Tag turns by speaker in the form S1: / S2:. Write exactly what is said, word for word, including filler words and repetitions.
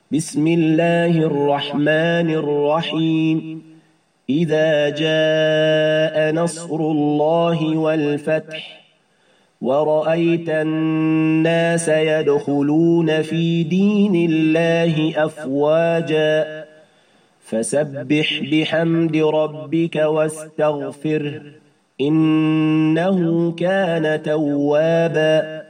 S1: بسم الله الرحمن الرحيم إذا جاء نصر الله والفتح ورأيت الناس يدخلون في دين الله أفواجا فسبح بحمد ربك واستغفره إنه كان توابا